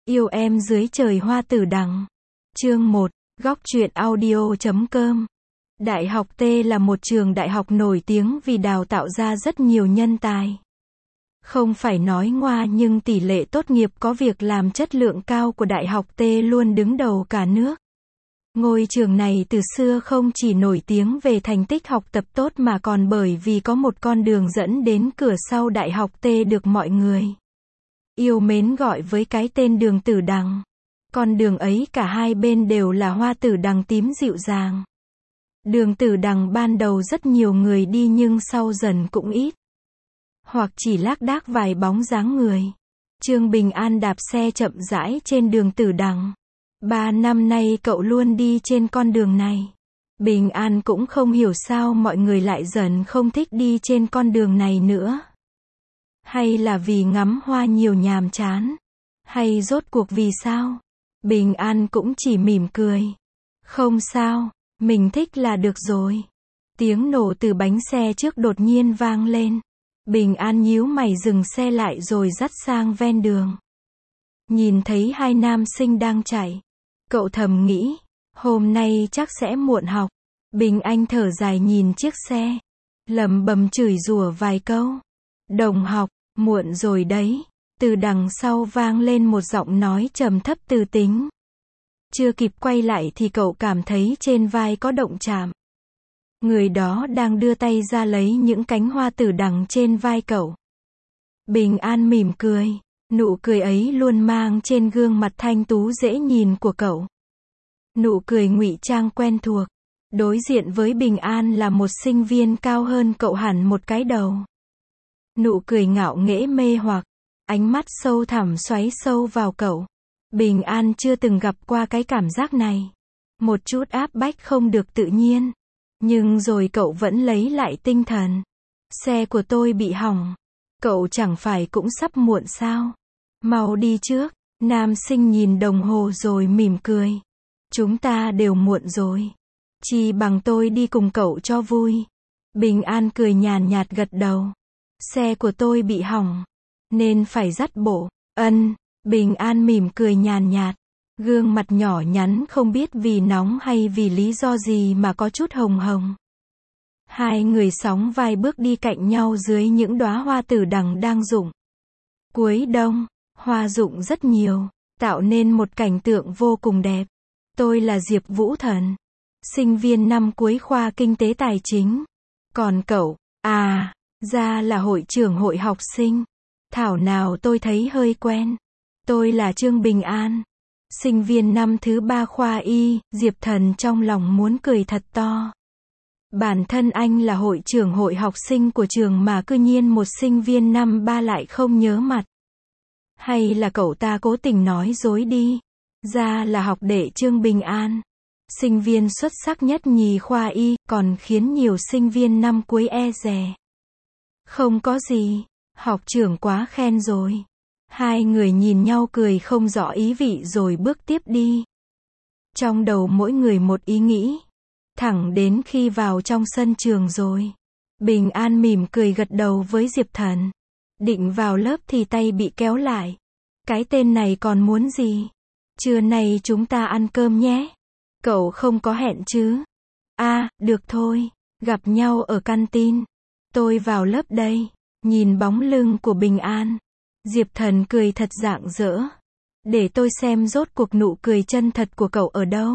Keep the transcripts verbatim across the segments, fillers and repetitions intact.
Yêu em dưới trời hoa tử đằng. Chương một, góc truyện audio chấm com. Đại học T là một trường đại học nổi tiếng vì đào tạo ra rất nhiều nhân tài. Không phải nói ngoa nhưng tỷ lệ tốt nghiệp có việc làm chất lượng cao của Đại học T luôn đứng đầu cả nước. Ngôi trường này từ xưa không chỉ nổi tiếng về thành tích học tập tốt mà còn bởi vì có một con đường dẫn đến cửa sau Đại học T được mọi người yêu mến gọi với cái tên đường tử đằng. Con đường ấy cả hai bên đều là hoa tử đằng tím dịu dàng. Đường tử đằng ban đầu rất nhiều người đi nhưng sau dần cũng ít. Hoặc chỉ lác đác vài bóng dáng người. Trương Bình An đạp xe chậm rãi trên đường tử đằng. Ba năm nay cậu luôn đi trên con đường này. Bình An cũng không hiểu sao mọi người lại dần không thích đi trên con đường này nữa. Hay là vì ngắm hoa nhiều nhàm chán? Hay rốt cuộc vì sao? Bình An cũng chỉ mỉm cười. Không sao, mình thích là được rồi. Tiếng nổ từ bánh xe trước đột nhiên vang lên. Bình An nhíu mày dừng xe lại rồi dắt sang ven đường. Nhìn thấy hai nam sinh đang chạy. Cậu thầm nghĩ, hôm nay chắc sẽ muộn học. Bình Anh thở dài nhìn chiếc xe. Lẩm bẩm chửi rủa vài câu. Đồng học, muộn rồi đấy. Từ đằng sau vang lên một giọng nói trầm thấp từ tính. Chưa kịp quay lại thì cậu cảm thấy trên vai có động chạm. Người đó đang đưa tay ra lấy những cánh hoa tử đằng trên vai cậu. Bình An mỉm cười. Nụ cười ấy luôn mang trên gương mặt thanh tú dễ nhìn của cậu. Nụ cười ngụy trang quen thuộc. Đối diện với Bình An là một sinh viên cao hơn cậu hẳn một cái đầu. Nụ cười ngạo nghễ mê hoặc. Ánh mắt sâu thẳm xoáy sâu vào cậu. Bình An chưa từng gặp qua cái cảm giác này. Một chút áp bách không được tự nhiên. Nhưng rồi cậu vẫn lấy lại tinh thần. Xe của tôi bị hỏng. Cậu chẳng phải cũng sắp muộn sao? Mau đi trước. Nam sinh nhìn đồng hồ rồi mỉm cười. Chúng ta đều muộn rồi. Chỉ bằng tôi đi cùng cậu cho vui. Bình An cười nhàn nhạt gật đầu. Xe của tôi bị hỏng. Nên phải dắt bộ. Ân. Bình An mỉm cười nhàn nhạt. Gương mặt nhỏ nhắn không biết vì nóng hay vì lý do gì mà có chút hồng hồng. Hai người sóng vai bước đi cạnh nhau dưới những đóa hoa tử đằng đang rụng. Cuối đông, hoa rụng rất nhiều, tạo nên một cảnh tượng vô cùng đẹp. Tôi là Diệp Vũ Thần, sinh viên năm cuối khoa Kinh tế Tài chính. Còn cậu, à, ra là hội trưởng hội học sinh. Thảo nào tôi thấy hơi quen. Tôi là Trương Bình An, sinh viên năm thứ ba khoa Y. Diệp Thần trong lòng muốn cười thật to. Bản thân anh là hội trưởng hội học sinh của trường mà cư nhiên một sinh viên năm ba lại không nhớ mặt. Hay là cậu ta cố tình nói dối đi. Ra là học đệ Trương Bình An, sinh viên xuất sắc nhất nhì khoa Y, còn khiến nhiều sinh viên năm cuối e dè. Không có gì, học trưởng quá khen rồi. Hai người nhìn nhau cười không rõ ý vị rồi bước tiếp đi. Trong đầu mỗi người một ý nghĩ. Thẳng đến khi vào trong sân trường rồi. Bình An mỉm cười gật đầu với Diệp Thần. Định vào lớp thì tay bị kéo lại. Cái tên này còn muốn gì? Trưa nay chúng ta ăn cơm nhé. Cậu không có hẹn chứ? À, được thôi. Gặp nhau ở canteen. Tôi vào lớp đây. Nhìn bóng lưng của Bình An. Diệp Thần cười thật rạng rỡ. Để tôi xem rốt cuộc nụ cười chân thật của cậu ở đâu.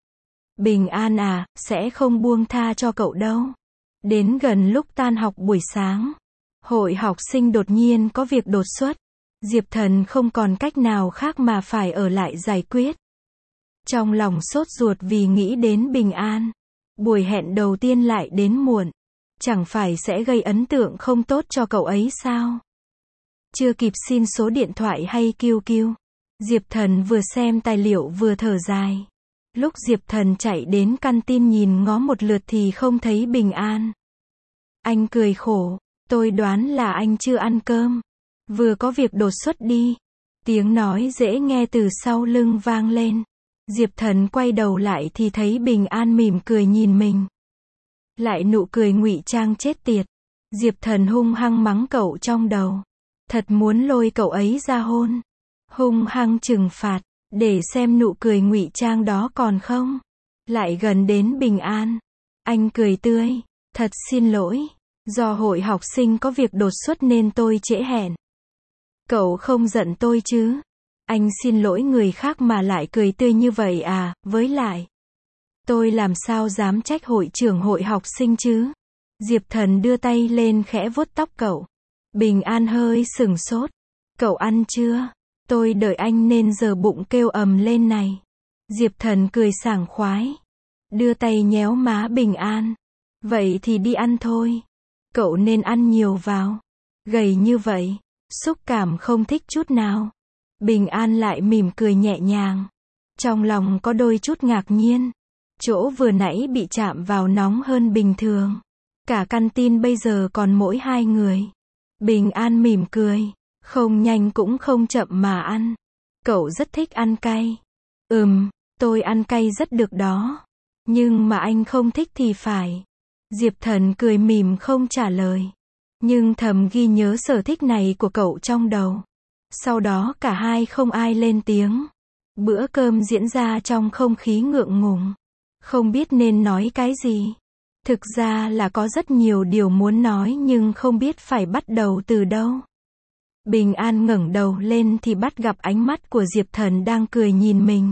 Bình An à, sẽ không buông tha cho cậu đâu. Đến gần lúc tan học buổi sáng, hội học sinh đột nhiên có việc đột xuất. Diệp Thần không còn cách nào khác mà phải ở lại giải quyết. Trong lòng sốt ruột vì nghĩ đến Bình An. Buổi hẹn đầu tiên lại đến muộn. Chẳng phải sẽ gây ấn tượng không tốt cho cậu ấy sao? Chưa kịp xin số điện thoại hay kiu kiu. Diệp Thần vừa xem tài liệu vừa thở dài. Lúc Diệp Thần chạy đến canteen nhìn ngó một lượt thì không thấy Bình An. Anh cười khổ. Tôi đoán là anh chưa ăn cơm. Vừa có việc đột xuất đi. Tiếng nói dễ nghe từ sau lưng vang lên. Diệp Thần quay đầu lại thì thấy Bình An mỉm cười nhìn mình. Lại nụ cười ngụy trang chết tiệt. Diệp Thần hung hăng mắng cậu trong đầu. Thật muốn lôi cậu ấy ra hôn. hung hăng trừng phạt, để xem nụ cười ngụy trang đó còn không. Lại gần đến Bình An. Anh cười tươi. Thật xin lỗi. Do hội học sinh có việc đột xuất nên tôi trễ hẹn. Cậu không giận tôi chứ? Anh xin lỗi người khác mà lại cười tươi như vậy à, với lại. Tôi làm sao dám trách hội trưởng hội học sinh chứ? Diệp Thần đưa tay lên khẽ vuốt tóc cậu. Bình An hơi sửng sốt. Cậu ăn chưa? Tôi đợi anh nên giờ bụng kêu ầm lên này. Diệp Thần cười sảng khoái. Đưa tay nhéo má Bình An. Vậy thì đi ăn thôi. Cậu nên ăn nhiều vào. Gầy như vậy. Xúc cảm không thích chút nào. Bình An lại mỉm cười nhẹ nhàng. Trong lòng có đôi chút ngạc nhiên. Chỗ vừa nãy bị chạm vào nóng hơn bình thường. Cả căn tin bây giờ còn mỗi hai người. Bình An mỉm cười. Không nhanh cũng không chậm mà ăn. Cậu rất thích ăn cay. Ừm, tôi ăn cay rất được đó. Nhưng mà anh không thích thì phải. Diệp Thần cười mỉm không trả lời. Nhưng thầm ghi nhớ sở thích này của cậu trong đầu. Sau đó cả hai không ai lên tiếng. Bữa cơm diễn ra trong không khí ngượng ngùng. Không biết nên nói cái gì. Thực ra là có rất nhiều điều muốn nói nhưng không biết phải bắt đầu từ đâu. Bình An ngẩng đầu lên thì bắt gặp ánh mắt của Diệp Thần đang cười nhìn mình.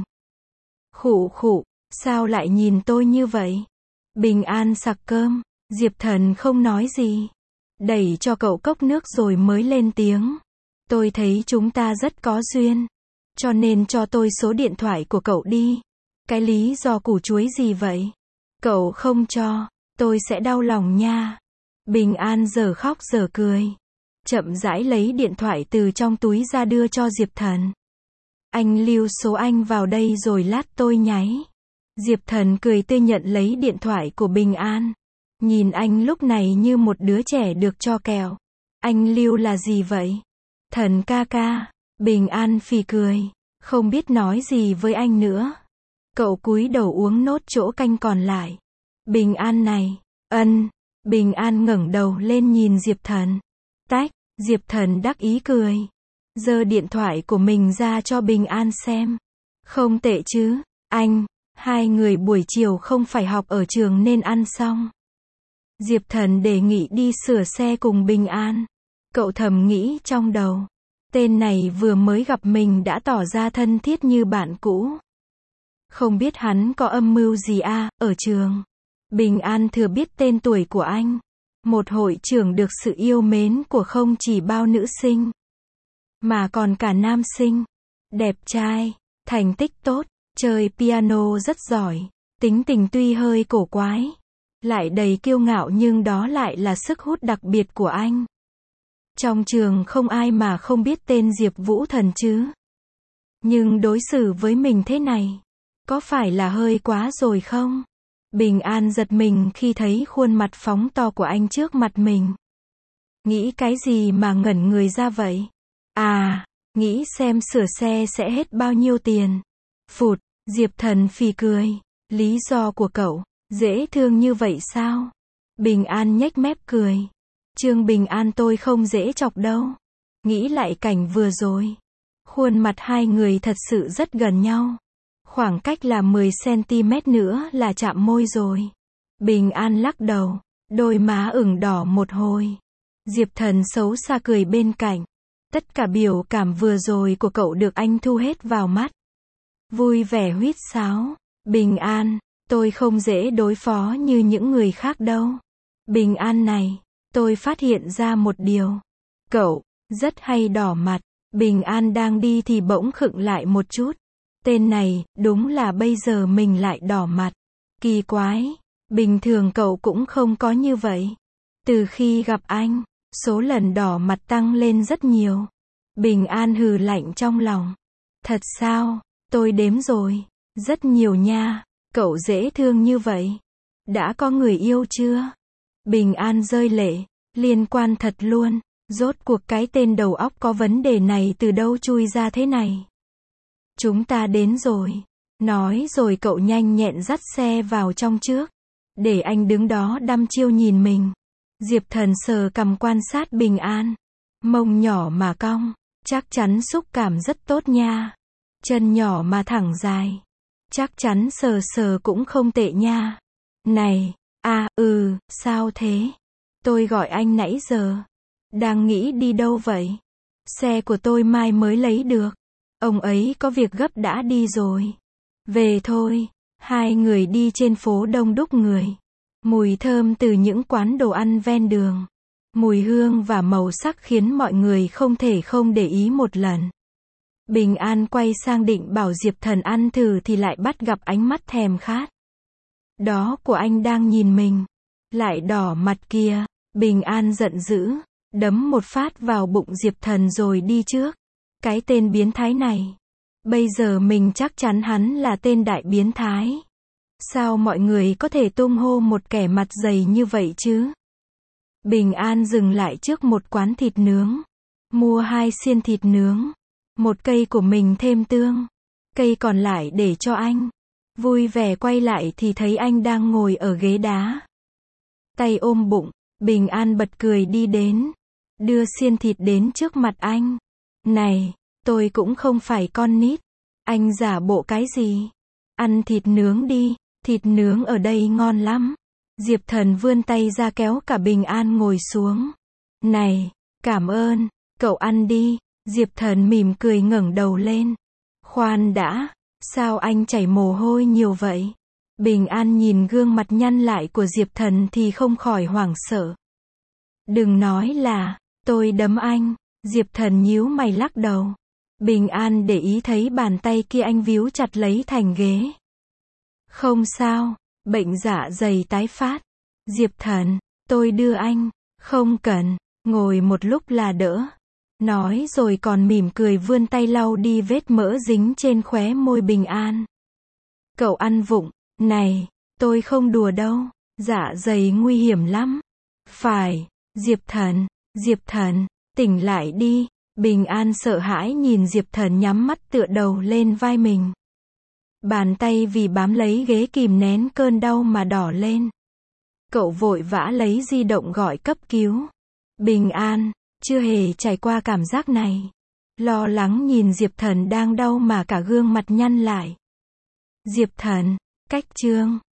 Khụ khụ, sao lại nhìn tôi như vậy? Bình An sặc cơm, Diệp Thần không nói gì. Đẩy cho cậu cốc nước rồi mới lên tiếng. Tôi thấy chúng ta rất có duyên. Cho nên cho tôi số điện thoại của cậu đi. Cái lý do củ chuối gì vậy? Cậu không cho, tôi sẽ đau lòng nha. Bình An giờ khóc giờ cười. Chậm rãi lấy điện thoại từ trong túi ra đưa cho Diệp Thần. Anh lưu số anh vào đây rồi lát tôi nháy. Diệp Thần cười tươi nhận lấy điện thoại của Bình An. Nhìn anh lúc này như một đứa trẻ được cho kẹo. Anh lưu là gì vậy? Thần ca ca. Bình An phì cười. Không biết nói gì với anh nữa. Cậu cúi đầu uống nốt chỗ canh còn lại. Bình An này. Ân. Bình An ngẩng đầu lên nhìn Diệp Thần. Tách. Diệp Thần đắc ý cười. Giơ điện thoại của mình ra cho Bình An xem. Không tệ chứ, anh. Hai người buổi chiều không phải học ở trường nên ăn xong. Diệp Thần đề nghị đi sửa xe cùng Bình An. Cậu thầm nghĩ trong đầu. Tên này vừa mới gặp mình đã tỏ ra thân thiết như bạn cũ. Không biết hắn có âm mưu gì à, ở trường. Bình An thừa biết tên tuổi của anh. Một hội trưởng được sự yêu mến của không chỉ bao nữ sinh, mà còn cả nam sinh. Đẹp trai, thành tích tốt, chơi piano rất giỏi, tính tình tuy hơi cổ quái, lại đầy kiêu ngạo nhưng đó lại là sức hút đặc biệt của anh. Trong trường không ai mà không biết tên Diệp Vũ Thần chứ. Nhưng đối xử với mình thế này, có phải là hơi quá rồi không? Bình An giật mình khi thấy khuôn mặt phóng to của anh trước mặt mình. Nghĩ cái gì mà ngẩn người ra vậy? À, nghĩ xem sửa xe sẽ hết bao nhiêu tiền. Phụt, Diệp Thần phì cười. Lý do của cậu, dễ thương như vậy sao? Bình An nhếch mép cười. Trương Bình An tôi không dễ chọc đâu. Nghĩ lại cảnh vừa rồi. Khuôn mặt hai người thật sự rất gần nhau. Khoảng cách là mười xăng-ti-mét nữa là chạm môi rồi. Bình An lắc đầu. Đôi má ửng đỏ một hồi. Diệp Thần xấu xa cười bên cạnh. Tất cả biểu cảm vừa rồi của cậu được anh thu hết vào mắt. Vui vẻ huýt sáo. Bình An, tôi không dễ đối phó như những người khác đâu. Bình An này, tôi phát hiện ra một điều. Cậu, rất hay đỏ mặt. Bình An đang đi thì bỗng khựng lại một chút. Tên này, đúng là bây giờ mình lại đỏ mặt. Kỳ quái. Bình thường cậu cũng không có như vậy. Từ khi gặp anh, số lần đỏ mặt tăng lên rất nhiều. Bình An hừ lạnh trong lòng. Thật sao? Tôi đếm rồi. Rất nhiều nha. Cậu dễ thương như vậy. Đã có người yêu chưa? Bình An rơi lệ. Liên quan thật luôn. Rốt cuộc cái tên đầu óc có vấn đề này từ đâu chui ra thế này? Chúng ta đến rồi. Nói rồi cậu nhanh nhẹn dắt xe vào trong trước. Để anh đứng đó đăm chiêu nhìn mình. Diệp Thần sờ cằm quan sát Bình An. Mông nhỏ mà cong. Chắc chắn xúc cảm rất tốt nha. Chân nhỏ mà thẳng dài. Chắc chắn sờ sờ cũng không tệ nha. Này, à, ừ, sao thế? Tôi gọi anh nãy giờ. Đang nghĩ đi đâu vậy? Xe của tôi mai mới lấy được. Ông ấy có việc gấp đã đi rồi. Về thôi. Hai người đi trên phố đông đúc người. Mùi thơm từ những quán đồ ăn ven đường. Mùi hương và màu sắc khiến mọi người không thể không để ý một lần. Bình An quay sang định bảo Diệp Thần ăn thử thì lại bắt gặp ánh mắt thèm khát. Đó của anh đang nhìn mình. Lại đỏ mặt kia. Bình An giận dữ. Đấm một phát vào bụng Diệp Thần rồi đi trước. Cái tên biến thái này. Bây giờ mình chắc chắn hắn là tên đại biến thái. Sao mọi người có thể tung hô một kẻ mặt dày như vậy chứ? Bình An dừng lại trước một quán thịt nướng. Mua hai xiên thịt nướng. Một cây của mình thêm tương. Cây còn lại để cho anh. Vui vẻ quay lại thì thấy anh đang ngồi ở ghế đá. Tay ôm bụng. Bình An bật cười đi đến. Đưa xiên thịt đến trước mặt anh. Này, tôi cũng không phải con nít. Anh giả bộ cái gì? Ăn thịt nướng đi. Thịt nướng ở đây ngon lắm. Diệp Thần vươn tay ra kéo cả Bình An ngồi xuống. Này, cảm ơn. Cậu ăn đi. Diệp Thần mỉm cười ngẩng đầu lên. Khoan đã. Sao anh chảy mồ hôi nhiều vậy? Bình An nhìn gương mặt nhăn lại của Diệp Thần thì không khỏi hoảng sợ. Đừng nói là, tôi đấm anh. Diệp Thần nhíu mày lắc đầu. Bình An để ý thấy bàn tay kia anh víu chặt lấy thành ghế. Không sao, bệnh dạ dày tái phát. Diệp Thần, tôi đưa anh. Không cần, ngồi một lúc là đỡ. Nói rồi còn mỉm cười vươn tay lau đi vết mỡ dính trên khóe môi Bình An. Cậu ăn vụng. Này, tôi không đùa đâu. Dạ dày nguy hiểm lắm. Phải, Diệp Thần, Diệp Thần, tỉnh lại đi. Bình An sợ hãi nhìn Diệp Thần nhắm mắt tựa đầu lên vai mình. Bàn tay vì bám lấy ghế kìm nén cơn đau mà đỏ lên. Cậu vội vã lấy di động gọi cấp cứu. Bình An, chưa hề trải qua cảm giác này. Lo lắng nhìn Diệp Thần đang đau mà cả gương mặt nhăn lại. Diệp Thần, cách chương